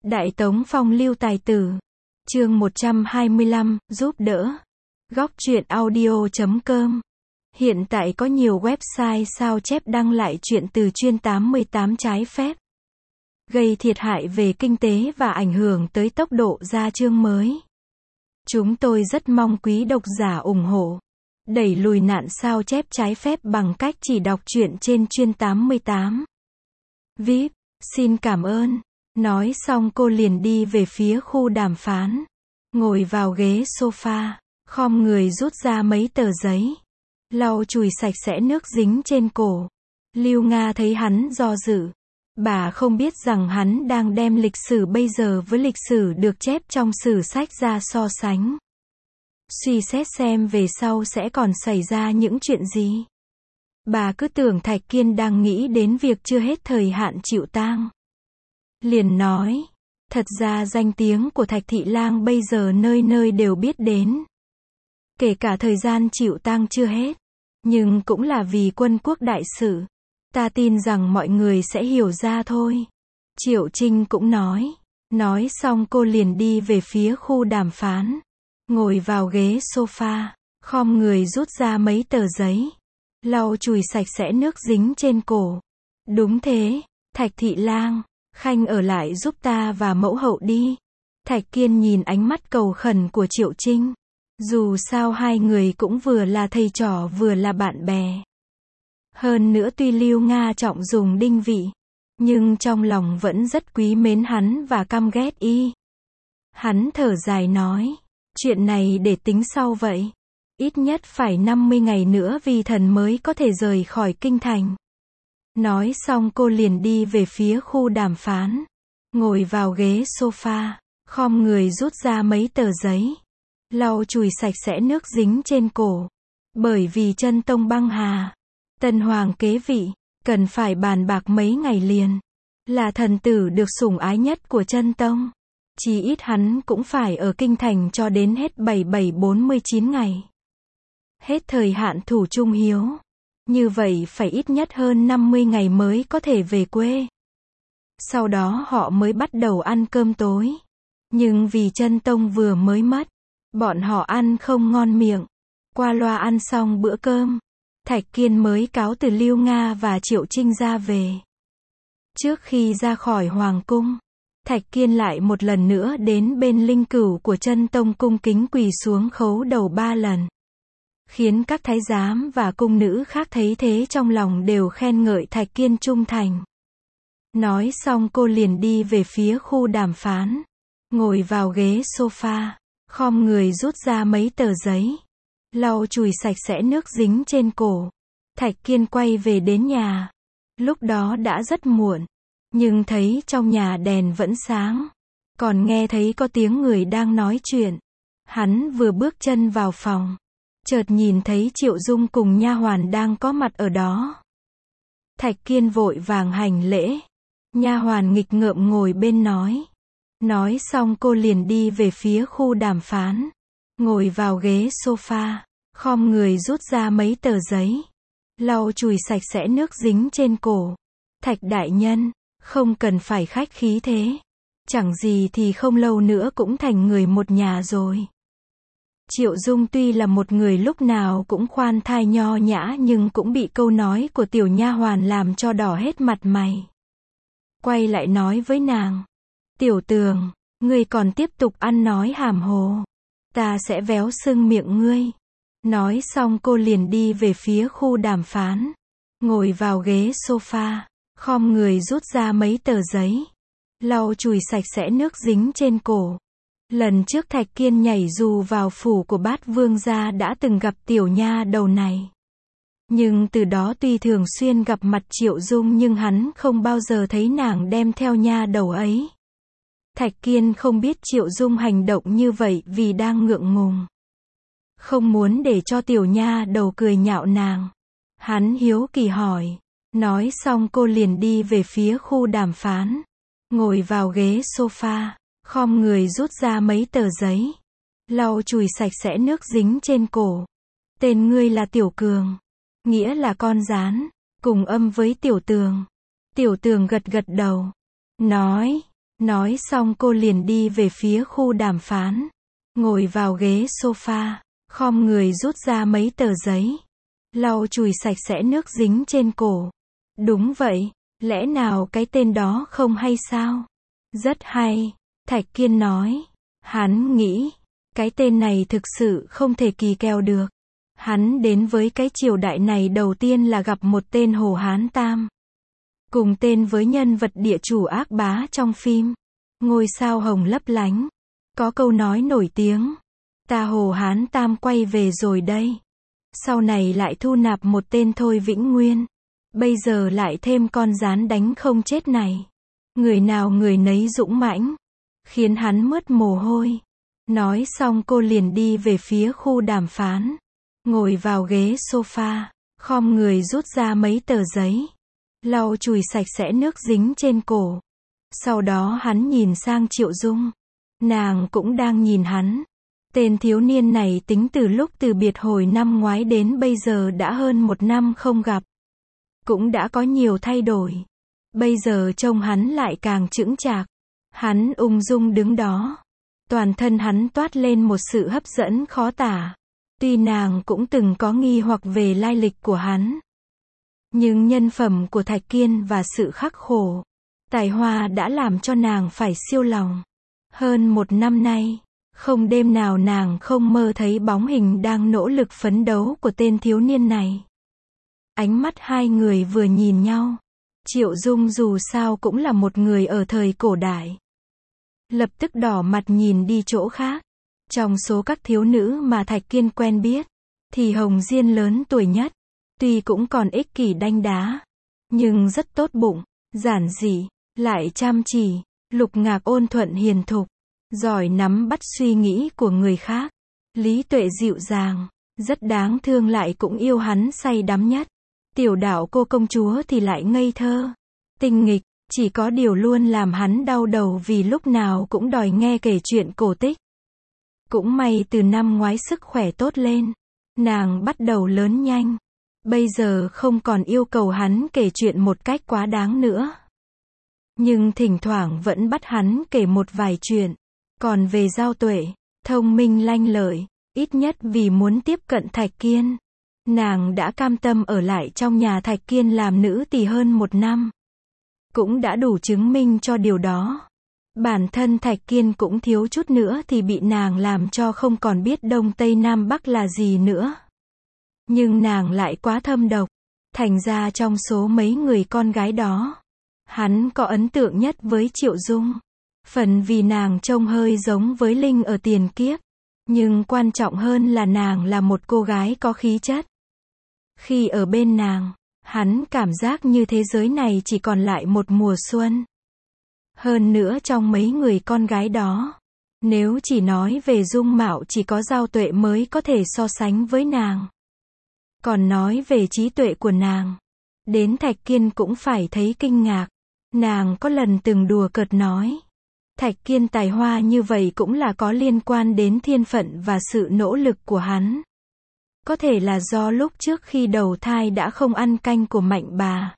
Đại Tống Phong lưu tài tử. Chương 125, giúp đỡ. Góc truyện audio.com. Hiện tại có nhiều website sao chép đăng lại chuyện từ chuyên 88 trái phép, gây thiệt hại về kinh tế và ảnh hưởng tới tốc độ ra chương mới. Chúng tôi rất mong quý độc giả ủng hộ, đẩy lùi nạn sao chép trái phép bằng cách chỉ đọc truyện trên chuyên 88. VIP, xin cảm ơn. Nói xong cô liền đi về phía khu đàm phán. Ngồi vào ghế sofa, khom người rút ra mấy tờ giấy, lau chùi sạch sẽ nước dính trên cổ. Lưu Nga thấy hắn do dự. Bà không biết rằng hắn đang đem lịch sử bây giờ với lịch sử được chép trong sử sách ra so sánh, suy xét xem về sau sẽ còn xảy ra những chuyện gì. Bà cứ tưởng Thạch Kiên đang nghĩ đến việc chưa hết thời hạn chịu tang. Liền nói, thật ra danh tiếng của Thạch Thị Lang bây giờ nơi nơi đều biết đến. Kể cả thời gian chịu tang chưa hết. Nhưng cũng là vì quân quốc đại sự. Ta tin rằng mọi người sẽ hiểu ra thôi. Triệu Trinh cũng nói. Nói xong cô liền đi về phía khu đàm phán. Ngồi vào ghế sofa, khom người rút ra mấy tờ giấy, lau chùi sạch sẽ nước dính trên cổ. Đúng thế, Thạch Thị Lang, Khanh ở lại giúp ta và mẫu hậu đi. Thạch Kiên nhìn ánh mắt cầu khẩn của Triệu Trinh. Dù sao hai người cũng vừa là thầy trò vừa là bạn bè. Hơn nữa tuy Lưu Nga trọng dùng đinh vị, nhưng trong lòng vẫn rất quý mến hắn và căm ghét y. Hắn thở dài nói, chuyện này để tính sau vậy. Ít nhất phải 50 ngày nữa vì thần mới có thể rời khỏi kinh thành. Nói xong cô liền đi về phía khu đàm phán. Ngồi vào ghế sofa, khom người rút ra mấy tờ giấy, lau chùi sạch sẽ nước dính trên cổ. Bởi vì chân tông băng hà, tân hoàng kế vị, cần phải bàn bạc mấy ngày liền. Là thần tử được sủng ái nhất của chân tông, chí ít hắn cũng phải ở kinh thành cho đến hết 7749 ngày. Hết thời hạn thủ trung hiếu. Như vậy phải ít nhất hơn 50 ngày mới có thể về quê. Sau đó họ mới bắt đầu ăn cơm tối. Nhưng vì chân tông vừa mới mất, bọn họ ăn không ngon miệng. Qua loa ăn xong bữa cơm, Thạch Kiên mới cáo từ Lưu Nga và Triệu Trinh ra về. Trước khi ra khỏi hoàng cung, Thạch Kiên lại một lần nữa đến bên linh cửu của chân tông cung kính quỳ xuống khấu đầu 3 lần. Khiến các thái giám và cung nữ khác thấy thế trong lòng đều khen ngợi Thạch Kiên trung thành. Nói xong cô liền đi về phía khu đàm phán. Ngồi vào ghế sofa, khom người rút ra mấy tờ giấy, lau chùi sạch sẽ nước dính trên cổ. Thạch Kiên quay về đến nhà. Lúc đó đã rất muộn, nhưng thấy trong nhà đèn vẫn sáng, còn nghe thấy có tiếng người đang nói chuyện. Hắn vừa bước chân vào phòng, chợt nhìn thấy Triệu Dung cùng nha hoàn đang có mặt ở đó. Thạch Kiên vội vàng hành lễ. Nha hoàn nghịch ngợm ngồi bên nói. Nói xong cô liền đi về phía khu đàm phán. Ngồi vào ghế sofa, khom người rút ra mấy tờ giấy, lau chùi sạch sẽ nước dính trên cổ. Thạch đại nhân, không cần phải khách khí thế. Chẳng gì thì không lâu nữa cũng thành người một nhà rồi. Triệu Dung tuy là một người lúc nào cũng khoan thai nho nhã nhưng cũng bị câu nói của tiểu nha hoàn làm cho đỏ hết mặt mày. Quay lại nói với nàng, Tiểu Tường, ngươi còn tiếp tục ăn nói hàm hồ, ta sẽ véo sưng miệng ngươi. Nói xong cô liền đi về phía khu đàm phán. Ngồi vào ghế sofa, khom người rút ra mấy tờ giấy, lau chùi sạch sẽ nước dính trên cổ. Lần trước Thạch Kiên nhảy dù vào phủ của Bát Vương gia đã từng gặp tiểu nha đầu này. Nhưng từ đó tuy thường xuyên gặp mặt Triệu Dung nhưng hắn không bao giờ thấy nàng đem theo nha đầu ấy. Thạch Kiên không biết Triệu Dung hành động như vậy vì đang ngượng ngùng, không muốn để cho tiểu nha đầu cười nhạo nàng. Hắn hiếu kỳ hỏi. Nói xong cô liền đi về phía khu đàm phán. Ngồi vào ghế sofa, khom người rút ra mấy tờ giấy, lau chùi sạch sẽ nước dính trên cổ. Tên ngươi là Tiểu Cường, nghĩa là con gián, cùng âm với Tiểu Tường. Tiểu Tường gật gật đầu, nói, Nói xong cô liền đi về phía khu đàm phán. Ngồi vào ghế sofa, khom người rút ra mấy tờ giấy. Lau chùi sạch sẽ nước dính trên cổ. Đúng vậy, lẽ nào cái tên đó không hay sao? Rất hay, Thạch Kiên nói. Hắn nghĩ, cái tên này thực sự không thể kỳ kèo được. Hắn đến với cái triều đại này đầu tiên là gặp một tên Hồ Hán Tam. Cùng tên với nhân vật địa chủ ác bá trong phim. Ngôi sao hồng lấp lánh. Có câu nói nổi tiếng. Ta Hồ Hán Tam quay về rồi đây. Sau này lại thu nạp một tên Thôi Vĩnh Nguyên. Bây giờ lại thêm con gián đánh không chết này. Người nào người nấy dũng mãnh. Khiến hắn mướt mồ hôi. Nói xong cô liền đi về phía khu đàm phán. Ngồi vào ghế sofa. Khom người rút ra mấy tờ giấy. Lau chùi sạch sẽ nước dính trên cổ. Sau đó hắn nhìn sang Triệu Dung. Nàng cũng đang nhìn hắn. Tên thiếu niên này tính từ lúc từ biệt hồi năm ngoái đến bây giờ đã hơn 1 năm không gặp. Cũng đã có nhiều thay đổi. Bây giờ trông hắn lại càng chững chạc. Hắn ung dung đứng đó. Toàn thân hắn toát lên một sự hấp dẫn khó tả. Tuy nàng cũng từng có nghi hoặc về lai lịch của hắn. Nhưng nhân phẩm của Thạch Kiên và sự khắc khổ, tài hoa đã làm cho nàng phải siêu lòng. Hơn 1 năm nay, không đêm nào nàng không mơ thấy bóng hình đang nỗ lực phấn đấu của tên thiếu niên này. Ánh mắt hai người vừa nhìn nhau. Triệu Dung dù sao cũng là một người ở thời cổ đại. Lập tức đỏ mặt nhìn đi chỗ khác. Trong số các thiếu nữ mà Thạch Kiên quen biết, thì Hồng Diên lớn tuổi nhất. Tuy cũng còn ích kỷ đanh đá, nhưng rất tốt bụng, giản dị, lại chăm chỉ. Lục Ngạc ôn thuận hiền thục, giỏi nắm bắt suy nghĩ của người khác. Lý Tuệ dịu dàng, rất đáng thương lại cũng yêu hắn say đắm nhất. Tiểu Đạo cô công chúa thì lại ngây thơ, tinh nghịch, chỉ có điều luôn làm hắn đau đầu vì lúc nào cũng đòi nghe kể chuyện cổ tích. Cũng may từ năm ngoái sức khỏe tốt lên, nàng bắt đầu lớn nhanh. Bây giờ không còn yêu cầu hắn kể chuyện một cách quá đáng nữa. Nhưng thỉnh thoảng vẫn bắt hắn kể một vài chuyện. Còn về Giao Tuệ, thông minh lanh lợi, ít nhất vì muốn tiếp cận Thạch Kiên. Nàng đã cam tâm ở lại trong nhà Thạch Kiên làm nữ tỳ hơn 1 năm. Cũng đã đủ chứng minh cho điều đó. Bản thân Thạch Kiên cũng thiếu chút nữa thì bị nàng làm cho không còn biết Đông Tây Nam Bắc là gì nữa. Nhưng nàng lại quá thâm độc. Thành ra trong số mấy người con gái đó, hắn có ấn tượng nhất với Triệu Dung. Phần vì nàng trông hơi giống với Linh ở tiền kiếp. Nhưng quan trọng hơn là nàng là một cô gái có khí chất. Khi ở bên nàng, hắn cảm giác như thế giới này chỉ còn lại một mùa xuân. Hơn nữa trong mấy người con gái đó, nếu chỉ nói về dung mạo chỉ có Giao Tuệ mới có thể so sánh với nàng. Còn nói về trí tuệ của nàng, đến Thạch Kiên cũng phải thấy kinh ngạc. Nàng có lần từng đùa cợt nói, Thạch Kiên tài hoa như vậy cũng là có liên quan đến thiên phận và sự nỗ lực của hắn. Có thể là do lúc trước khi đầu thai đã không ăn canh của mạnh bà.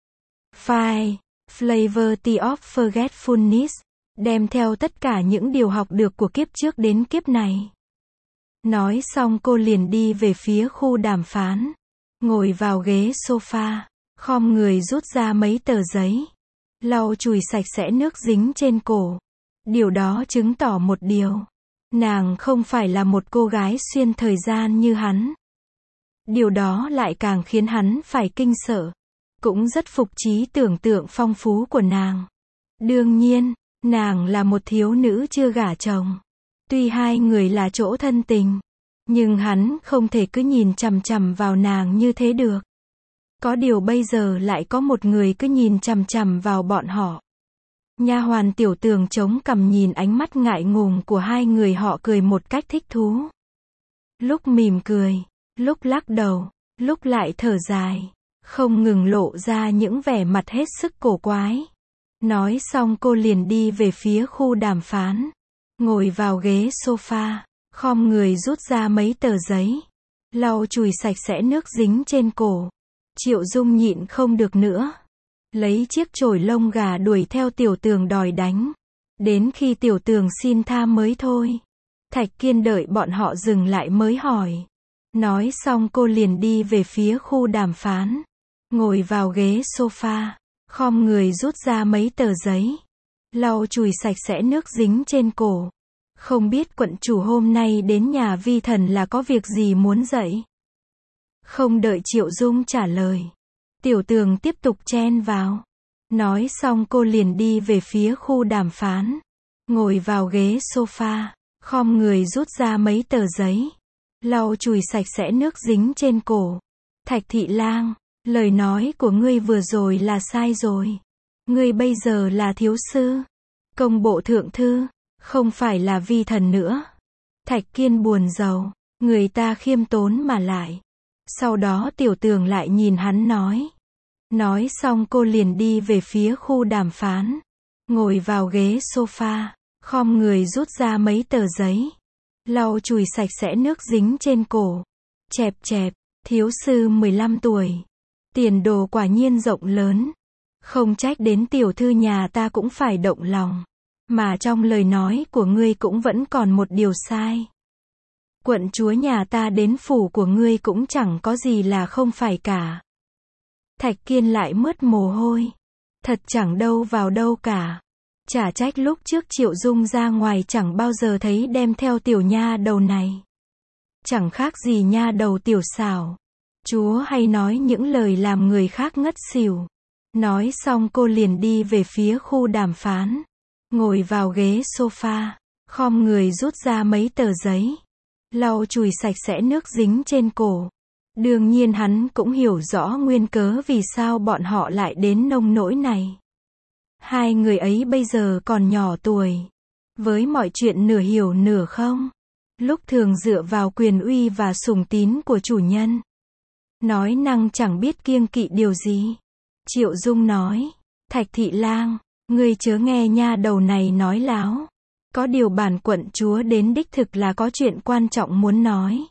File, Flavor of Forgetfulness, đem theo tất cả những điều học được của kiếp trước đến kiếp này. Nói xong cô liền đi về phía khu đàm phán. Ngồi vào ghế sofa, khom người rút ra mấy tờ giấy. Lau chùi sạch sẽ nước dính trên cổ. Điều đó chứng tỏ một điều. Nàng không phải là một cô gái xuyên thời gian như hắn. Điều đó lại càng khiến hắn phải kinh sợ. Cũng rất phục trí tưởng tượng phong phú của nàng. Đương nhiên, nàng là một thiếu nữ chưa gả chồng. Tuy hai người là chỗ thân tình, nhưng hắn không thể cứ nhìn chằm chằm vào nàng như thế được. Có điều bây giờ lại có một người cứ nhìn chằm chằm vào bọn họ. Nha hoàn Tiểu Tường chống cằm nhìn ánh mắt ngại ngùng của hai người họ cười một cách thích thú. Lúc mỉm cười, lúc lắc đầu, lúc lại thở dài, không ngừng lộ ra những vẻ mặt hết sức cổ quái. Nói xong cô liền đi về phía khu đàm phán. Ngồi vào ghế sofa, khom người rút ra mấy tờ giấy. Lau chùi sạch sẽ nước dính trên cổ. Triệu Dung nhịn không được nữa. Lấy chiếc chổi lông gà đuổi theo Tiểu Tường đòi đánh. Đến khi Tiểu Tường xin tha mới thôi. Thạch Kiên đợi bọn họ dừng lại mới hỏi. Nói xong cô liền đi về phía khu đàm phán. Ngồi vào ghế sofa. Khom người rút ra mấy tờ giấy. Lau chùi sạch sẽ nước dính trên cổ. Không biết quận chủ hôm nay đến nhà vi thần là có việc gì muốn dạy. Không đợi Triệu Dung trả lời. Tiểu Tường tiếp tục chen vào. Nói xong cô liền đi về phía khu đàm phán. Ngồi vào ghế sofa. Khom người rút ra mấy tờ giấy. Lau chùi sạch sẽ nước dính trên cổ. Thạch Thị Lang, lời nói của ngươi vừa rồi là sai rồi. Ngươi bây giờ là thiếu sư. Công bộ thượng thư. Không phải là vi thần nữa. Thạch Kiên buồn rầu. Người ta khiêm tốn mà lại. Sau đó Tiểu Tường lại nhìn hắn nói. Nói xong cô liền đi về phía khu đàm phán. Ngồi vào ghế sofa. Khom người rút ra mấy tờ giấy. Lau chùi sạch sẽ nước dính trên cổ. Chẹp chẹp. Thiếu sư 15 tuổi. Tiền đồ quả nhiên rộng lớn. Không trách đến tiểu thư nhà ta cũng phải động lòng. Mà trong lời nói của ngươi cũng vẫn còn một điều sai. Quận chúa nhà ta đến phủ của ngươi cũng chẳng có gì là không phải cả. Thạch Kiên lại mướt mồ hôi. Thật chẳng đâu vào đâu cả. Chả trách lúc trước Triệu Dung ra ngoài chẳng bao giờ thấy đem theo tiểu nha đầu này. Chẳng khác gì nha đầu tiểu xảo. Chúa hay nói những lời làm người khác ngất xỉu. Nói xong cô liền đi về phía khu đàm phán. Ngồi vào ghế sofa. Khom người rút ra mấy tờ giấy. Lau chùi sạch sẽ nước dính trên cổ. Đương nhiên hắn cũng hiểu rõ nguyên cớ vì sao bọn họ lại đến nông nỗi này. Hai người ấy bây giờ còn nhỏ tuổi. Với mọi chuyện nửa hiểu nửa không. Lúc thường dựa vào quyền uy và sủng tín của chủ nhân. Nói năng chẳng biết kiêng kỵ điều gì. Triệu Dung nói. Thạch Thị Lang, ngươi chớ nghe nha đầu này nói láo. Có điều bản quận chúa đến đích thực là có chuyện quan trọng muốn nói.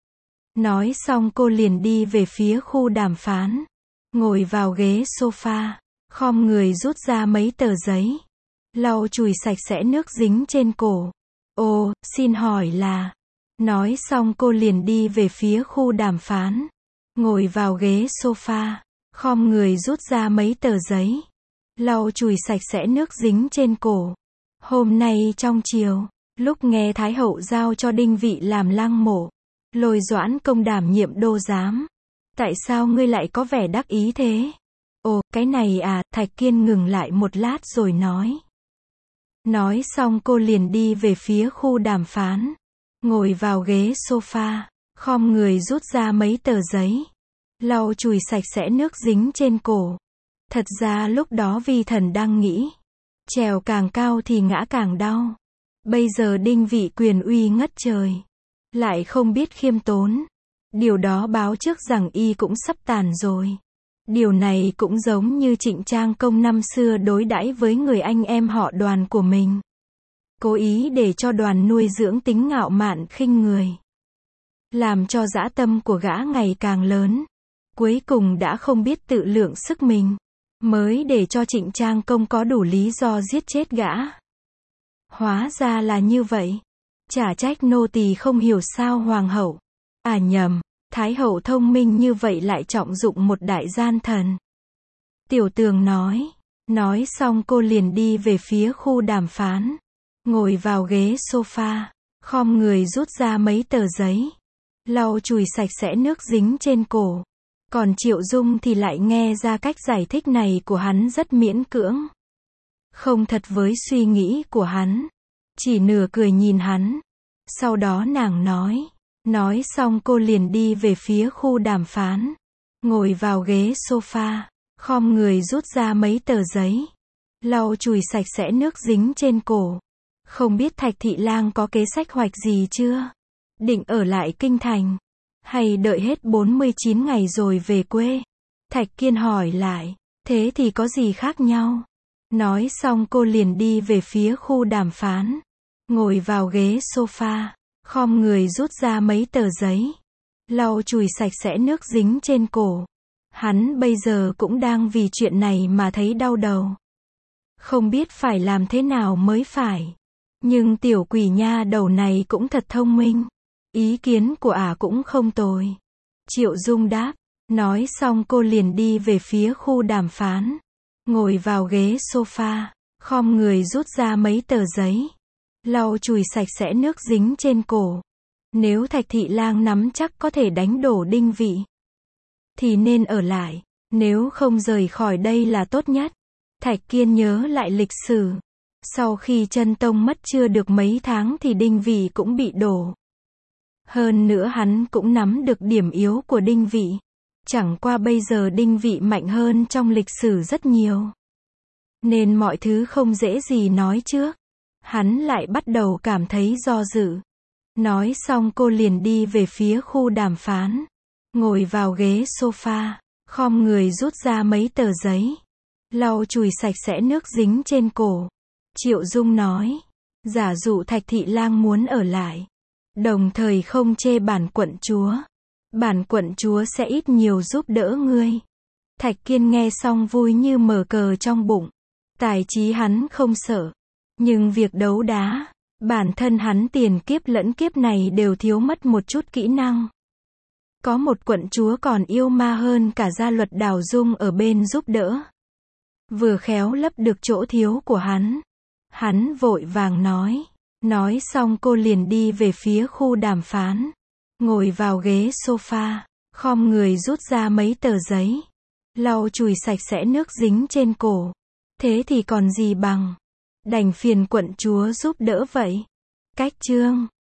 Nói xong cô liền đi về phía khu đàm phán. Ngồi vào ghế sofa. Khom người rút ra mấy tờ giấy. Lau chùi sạch sẽ nước dính trên cổ. Ồ, xin hỏi là. Nói xong cô liền đi về phía khu đàm phán. Ngồi vào ghế sofa. Khom người rút ra mấy tờ giấy. Lau chùi sạch sẽ nước dính trên cổ. Hôm nay trong chiều, lúc nghe Thái hậu giao cho Đinh Vị làm lăng mộ, Lôi Doãn Công đảm nhiệm đô giám. Tại sao ngươi lại có vẻ đắc ý thế? Ồ, cái này à, Thạch Kiên ngừng lại một lát rồi nói. Nói xong cô liền đi về phía khu đàm phán. Ngồi vào ghế sofa. Khom người rút ra mấy tờ giấy. Lau chùi sạch sẽ nước dính trên cổ. Thật ra lúc đó vi thần đang nghĩ. Trèo càng cao thì ngã càng đau. Bây giờ Đinh Vị quyền uy ngất trời. Lại không biết khiêm tốn. Điều đó báo trước rằng y cũng sắp tàn rồi. Điều này cũng giống như Trịnh Trang Công năm xưa đối đãi với người anh em họ Đoàn của mình. Cố ý để cho Đoàn nuôi dưỡng tính ngạo mạn khinh người. Làm cho dã tâm của gã ngày càng lớn. Cuối cùng đã không biết tự lượng sức mình. Mới để cho Trịnh Trang Công có đủ lý do giết chết gã. Hóa ra là như vậy. Chả trách nô tỳ không hiểu sao hoàng hậu. À nhầm, Thái hậu thông minh như vậy lại trọng dụng một đại gian thần. Tiểu Tường nói. Nói xong cô liền đi về phía khu đàm phán. Ngồi vào ghế sofa. Khom người rút ra mấy tờ giấy. Lau chùi sạch sẽ nước dính trên cổ. Còn Triệu Dung thì lại nghe ra cách giải thích này của hắn rất miễn cưỡng. Không thật với suy nghĩ của hắn. Chỉ nửa cười nhìn hắn. Sau đó nàng nói. Nói xong cô liền đi về phía khu đàm phán. Ngồi vào ghế sofa. Khom người rút ra mấy tờ giấy. Lau chùi sạch sẽ nước dính trên cổ. Không biết Thạch Thị Lang có kế sách hoạch gì chưa? Định ở lại kinh thành. Hay đợi hết 49 ngày rồi về quê? Thạch Kiên hỏi lại. Thế thì có gì khác nhau? Nói xong cô liền đi về phía khu đàm phán. Ngồi vào ghế sofa. Khom người rút ra mấy tờ giấy. Lau chùi sạch sẽ nước dính trên cổ. Hắn bây giờ cũng đang vì chuyện này mà thấy đau đầu. Không biết phải làm thế nào mới phải. Nhưng tiểu quỷ nha đầu này cũng thật thông minh. Ý kiến của ả cũng không tồi. Triệu Dung đáp. Nói xong cô liền đi về phía khu đàm phán. Ngồi vào ghế sofa, khom người rút ra mấy tờ giấy. Lau chùi sạch sẽ nước dính trên cổ. Nếu Thạch Thị Lang nắm chắc có thể đánh đổ Đinh Vị, thì nên ở lại. Nếu không rời khỏi đây là tốt nhất. Thạch Kiên nhớ lại lịch sử. Sau khi Chân Tông mất chưa được mấy tháng thì Đinh Vị cũng bị đổ. Hơn nữa hắn cũng nắm được điểm yếu của Đinh Vị. Chẳng qua bây giờ Đinh Vị mạnh hơn trong lịch sử rất nhiều. Nên mọi thứ không dễ gì nói trước. Hắn lại bắt đầu cảm thấy do dự. Nói xong cô liền đi về phía khu đàm phán. Ngồi vào ghế sofa, khom người rút ra mấy tờ giấy. Lau chùi sạch sẽ nước dính trên cổ. Triệu Dung nói. Giả dụ Thạch Thị Lang muốn ở lại. Đồng thời không chê bản quận chúa. Bản quận chúa sẽ ít nhiều giúp đỡ ngươi. Thạch Kiên nghe xong vui như mở cờ trong bụng. Tài trí hắn không sợ. Nhưng việc đấu đá, bản thân hắn tiền kiếp lẫn kiếp này đều thiếu mất một chút kỹ năng. Có một quận chúa còn yêu ma hơn cả gia luật Đào Dung ở bên giúp đỡ. Vừa khéo lấp được chỗ thiếu của hắn. Hắn vội vàng nói. Nói xong cô liền đi về phía khu đàm phán. Ngồi vào ghế sofa, khom người rút ra mấy tờ giấy. Lau chùi sạch sẽ nước dính trên cổ. Thế thì còn gì bằng. Đành phiền quận chúa giúp đỡ vậy. Cách chương